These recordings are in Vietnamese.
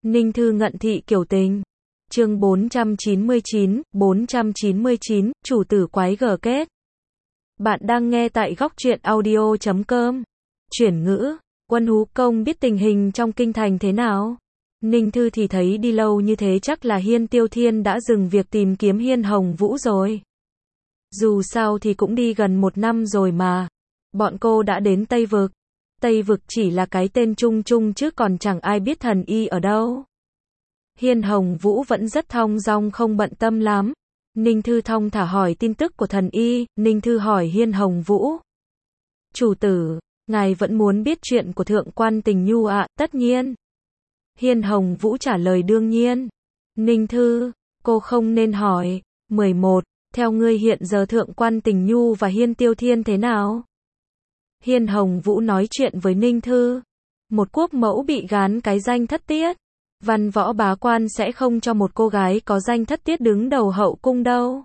Ninh Thư ngận thị kiểu tình. Chương 499, chủ tử quái gở kết. Bạn đang nghe tại góc truyện audio.com. Chuyển ngữ, Quân Hú Công biết tình hình trong kinh thành thế nào? Ninh Thư thì thấy đi lâu như thế chắc là Hiên Tiêu Thiên đã dừng việc tìm kiếm Hiên Hồng Vũ rồi. Dù sao thì cũng đi gần 1 năm rồi mà. Bọn cô đã đến Tây Vực. Tây Vực chỉ là cái tên chung chung chứ còn chẳng ai biết thần y ở đâu. Hiên Hồng Vũ vẫn rất thong dong không bận tâm lắm. Ninh Thư thong thả hỏi tin tức của thần y. Ninh Thư hỏi Hiên Hồng Vũ. Chủ tử, ngài vẫn muốn biết chuyện của Thượng quan Tình Nhu ạ? Tất nhiên. Hiên Hồng Vũ trả lời đương nhiên. Ninh Thư, cô không nên hỏi. 11. Theo ngươi hiện giờ Thượng quan Tình Nhu và Hiên Tiêu Thiên thế nào? Hiên Hồng Vũ nói chuyện với Ninh Thư. Một quốc mẫu bị gán cái danh thất tiết. Văn võ bá quan sẽ không cho một cô gái có danh thất tiết đứng đầu hậu cung đâu.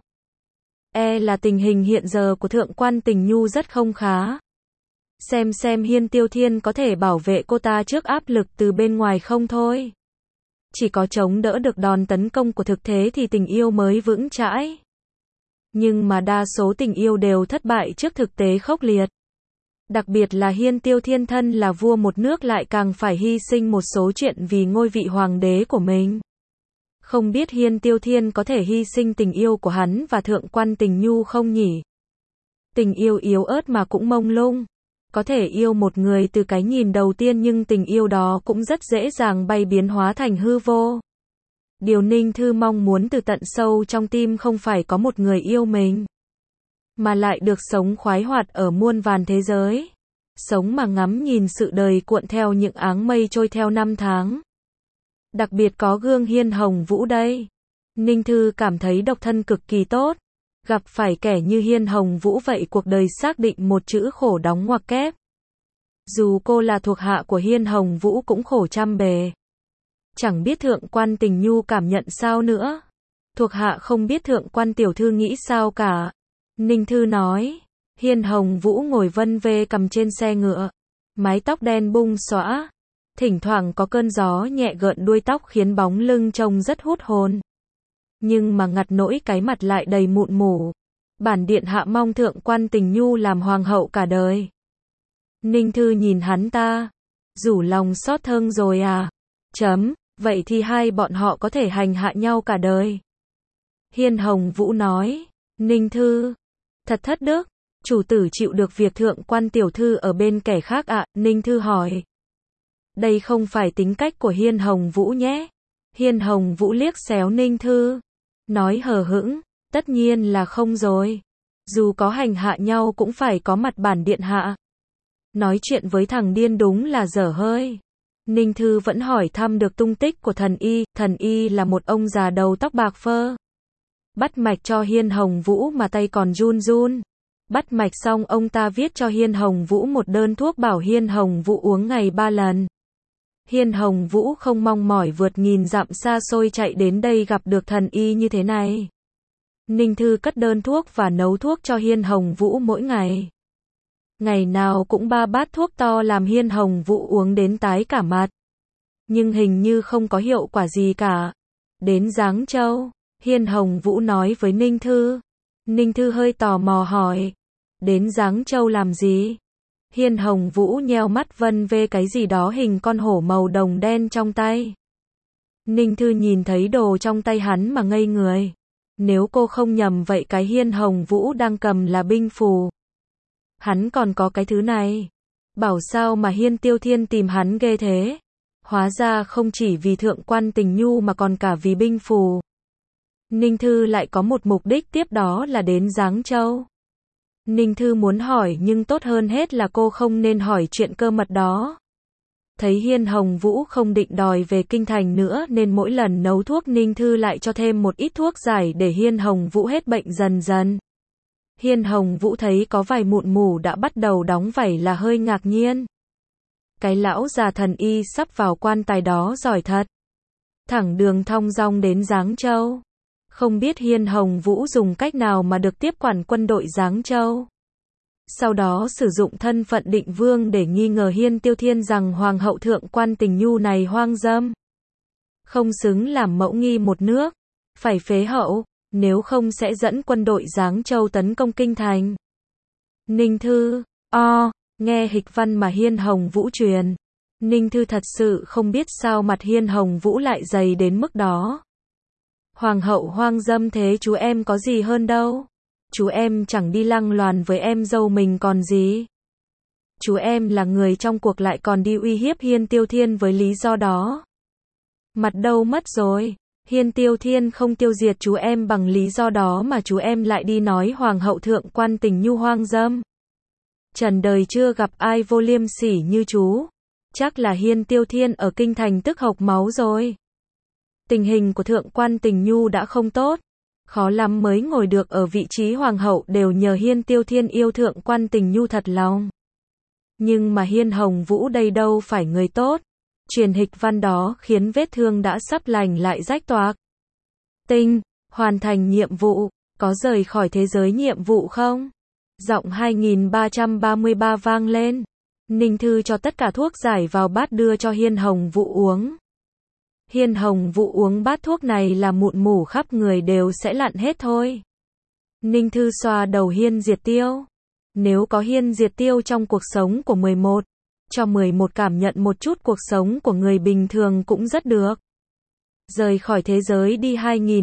Là tình hình hiện giờ của Thượng quan Tình Nhu rất không khá. Xem Hiên Tiêu Thiên có thể bảo vệ cô ta trước áp lực từ bên ngoài không thôi. Chỉ có chống đỡ được đòn tấn công của thực thế thì tình yêu mới vững chãi. Nhưng mà đa số tình yêu đều thất bại trước thực tế khốc liệt. Đặc biệt là Hiên Tiêu Thiên thân là vua một nước lại càng phải hy sinh một số chuyện vì ngôi vị hoàng đế của mình. Không biết Hiên Tiêu Thiên có thể hy sinh tình yêu của hắn và Thượng quan Tình Nhu không nhỉ? Tình yêu yếu ớt mà cũng mông lung. Có thể yêu một người từ cái nhìn đầu tiên nhưng tình yêu đó cũng rất dễ dàng bay biến hóa thành hư vô. Điều Ninh Thư mong muốn từ tận sâu trong tim không phải có một người yêu mình, mà lại được sống khoái hoạt ở muôn vàn thế giới. Sống mà ngắm nhìn sự đời cuộn theo những áng mây trôi theo năm tháng. Đặc biệt có gương Hiên Hồng Vũ đây. Ninh Thư cảm thấy độc thân cực kỳ tốt. Gặp phải kẻ như Hiên Hồng Vũ vậy cuộc đời xác định một chữ khổ đóng ngoặc kép. Dù cô là thuộc hạ của Hiên Hồng Vũ cũng khổ trăm bề. Chẳng biết Thượng quan Tình Nhu cảm nhận sao nữa. Thuộc hạ không biết Thượng quan tiểu thư nghĩ sao cả. Ninh Thư nói. Hiên Hồng Vũ ngồi vân vê cầm trên xe ngựa. Mái tóc đen bung xõa. Thỉnh thoảng có cơn gió nhẹ gợn đuôi tóc khiến bóng lưng trông rất hút hồn. Nhưng mà ngặt nỗi cái mặt lại đầy mụn mủ. Bản điện hạ mong Thượng quan Tình Nhu làm hoàng hậu cả đời. Ninh Thư nhìn hắn ta. Rủ lòng xót thương rồi à? Vậy thì hai bọn họ có thể hành hạ nhau cả đời. Hiên Hồng Vũ nói. Ninh Thư. Thật thất đức. Chủ tử chịu được việc Thượng quan tiểu thư ở bên kẻ khác ạ? Ninh Thư hỏi. Đây không phải tính cách của Hiên Hồng Vũ nhé. Hiên Hồng Vũ liếc xéo Ninh Thư. Nói hờ hững. Tất nhiên là không rồi. Dù có hành hạ nhau cũng phải có mặt bản điện hạ. Nói chuyện với thằng điên đúng là dở hơi. Ninh Thư vẫn hỏi thăm được tung tích của thần y là một ông già đầu tóc bạc phơ. Bắt mạch cho Hiên Hồng Vũ mà tay còn run run. Bắt mạch xong ông ta viết cho Hiên Hồng Vũ một đơn thuốc bảo Hiên Hồng Vũ uống ngày 3 lần. Hiên Hồng Vũ không mong mỏi vượt nghìn dặm xa xôi chạy đến đây gặp được thần y như thế này. Ninh Thư cất đơn thuốc và nấu thuốc cho Hiên Hồng Vũ mỗi ngày. Ngày nào cũng 3 bát thuốc to làm Hiên Hồng Vũ uống đến tái cả mặt. Nhưng hình như không có hiệu quả gì cả. Đến Giáng Châu, Hiên Hồng Vũ nói với Ninh Thư. Ninh Thư hơi tò mò hỏi. Đến Giáng Châu làm gì? Hiên Hồng Vũ nheo mắt vân vê cái gì đó hình con hổ màu đồng đen trong tay. Ninh Thư nhìn thấy đồ trong tay hắn mà ngây người. Nếu cô không nhầm vậy cái Hiên Hồng Vũ đang cầm là binh phù. Hắn còn có cái thứ này. Bảo sao mà Hiên Tiêu Thiên tìm hắn ghê thế. Hóa ra không chỉ vì Thượng quan Tình Nhu mà còn cả vì binh phù. Ninh Thư lại có một mục đích tiếp đó là đến Giáng Châu. Ninh Thư muốn hỏi nhưng tốt hơn hết là cô không nên hỏi chuyện cơ mật đó. Thấy Hiên Hồng Vũ không định đòi về kinh thành nữa nên mỗi lần nấu thuốc Ninh Thư lại cho thêm một ít thuốc giải để Hiên Hồng Vũ hết bệnh dần dần. Hiên Hồng Vũ thấy có vài mụn mủ đã bắt đầu đóng vảy là hơi ngạc nhiên. Cái lão già thần y sắp vào quan tài đó giỏi thật. Thẳng đường thong dong đến Giáng Châu. Không biết Hiên Hồng Vũ dùng cách nào mà được tiếp quản quân đội Giáng Châu. Sau đó sử dụng thân phận định vương để nghi ngờ Hiên Tiêu Thiên rằng Hoàng hậu Thượng quan Tình Nhu này hoang dâm. không xứng làm mẫu nghi một nước, phải phế hậu, nếu không sẽ dẫn quân đội Giáng Châu tấn công kinh thành. Ninh Thư, nghe hịch văn mà Hiên Hồng Vũ truyền. Ninh Thư thật sự không biết sao mặt Hiên Hồng Vũ lại dày đến mức đó. Hoàng hậu hoang dâm thế chú em có gì hơn đâu. Chú em chẳng đi lăng loàn với em dâu mình còn gì. Chú em là người trong cuộc lại còn đi uy hiếp Hiên Tiêu Thiên với lý do đó. Mặt đâu mất rồi. Hiên Tiêu Thiên không tiêu diệt chú em bằng lý do đó mà chú em lại đi nói Hoàng hậu thượng quan Tình Nhu hoang dâm. Trần đời chưa gặp ai vô liêm sỉ như chú. Chắc là Hiên Tiêu Thiên ở kinh thành tức hộc máu rồi. Tình hình của thượng quan Tình Nhu đã không tốt. Khó lắm mới ngồi được ở vị trí hoàng hậu đều nhờ Hiên Tiêu Thiên yêu thượng quan Tình Nhu thật lòng. Nhưng mà Hiên Hồng Vũ đây đâu phải người tốt. Truyền hịch văn đó khiến vết thương đã sắp lành lại rách toạc. Tinh, hoàn thành nhiệm vụ, có rời khỏi thế giới nhiệm vụ không? Giọng 2333 vang lên. Ninh Thư cho tất cả thuốc giải vào bát đưa cho Hiên Hồng Vũ uống. Hiên Hồng Vũ uống bát thuốc này là mụn mủ khắp người đều sẽ lặn hết thôi. Ninh Thư xoa đầu Hiên Diệt Tiêu. Nếu có Hiên Diệt Tiêu trong cuộc sống của 11, cho 11 cảm nhận một chút cuộc sống của người bình thường cũng rất được. Rời khỏi thế giới đi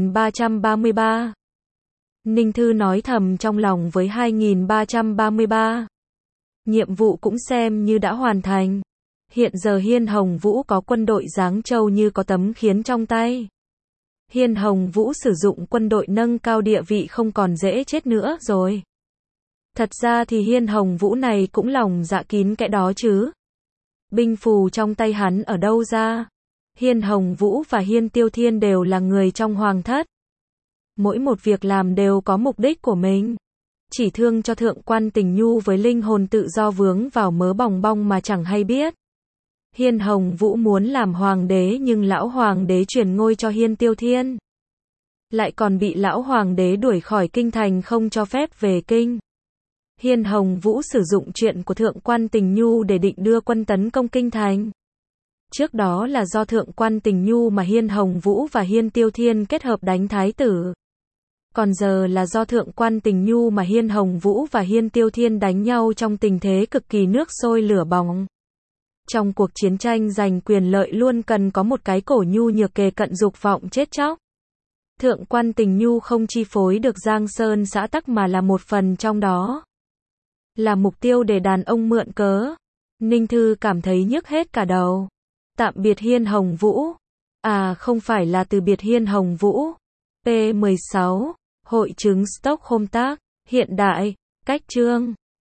2333. Ninh Thư nói thầm trong lòng với 2333. Nhiệm vụ cũng xem như đã hoàn thành. Hiện giờ Hiên Hồng Vũ có quân đội Giáng Châu như có tấm khiến trong tay. Hiên Hồng Vũ sử dụng quân đội nâng cao địa vị không còn dễ chết nữa rồi. Thật ra thì Hiên Hồng Vũ này cũng lòng dạ kín kẽ đó chứ. Binh phù trong tay hắn ở đâu ra? Hiên Hồng Vũ và Hiên Tiêu Thiên đều là người trong hoàng thất. Mỗi một việc làm đều có mục đích của mình. Chỉ thương cho thượng quan Tình Nhu với linh hồn tự do vướng vào mớ bòng bong mà chẳng hay biết. Hiên Hồng Vũ muốn làm hoàng đế nhưng lão hoàng đế truyền ngôi cho Hiên Tiêu Thiên. Lại còn bị lão hoàng đế đuổi khỏi kinh thành không cho phép về kinh. Hiên Hồng Vũ sử dụng chuyện của thượng quan Tình Nhu để định đưa quân tấn công kinh thành. Trước đó là do thượng quan Tình Nhu mà Hiên Hồng Vũ và Hiên Tiêu Thiên kết hợp đánh thái tử. Còn giờ là do thượng quan Tình Nhu mà Hiên Hồng Vũ và Hiên Tiêu Thiên đánh nhau trong tình thế cực kỳ nước sôi lửa bỏng. Trong cuộc chiến tranh giành quyền lợi luôn cần có một cái cổ nhu nhược kề cận dục vọng chết chóc. Thượng quan Tình Nhu không chi phối được Giang Sơn xã tắc mà là một phần trong đó. Là mục tiêu để đàn ông mượn cớ. Ninh Thư cảm thấy nhức hết cả đầu. Tạm biệt Hiên Hồng Vũ. À không phải là từ biệt Hiên Hồng Vũ. P16. Hội chứng Stockholm tác. Hiện đại. Cách chương.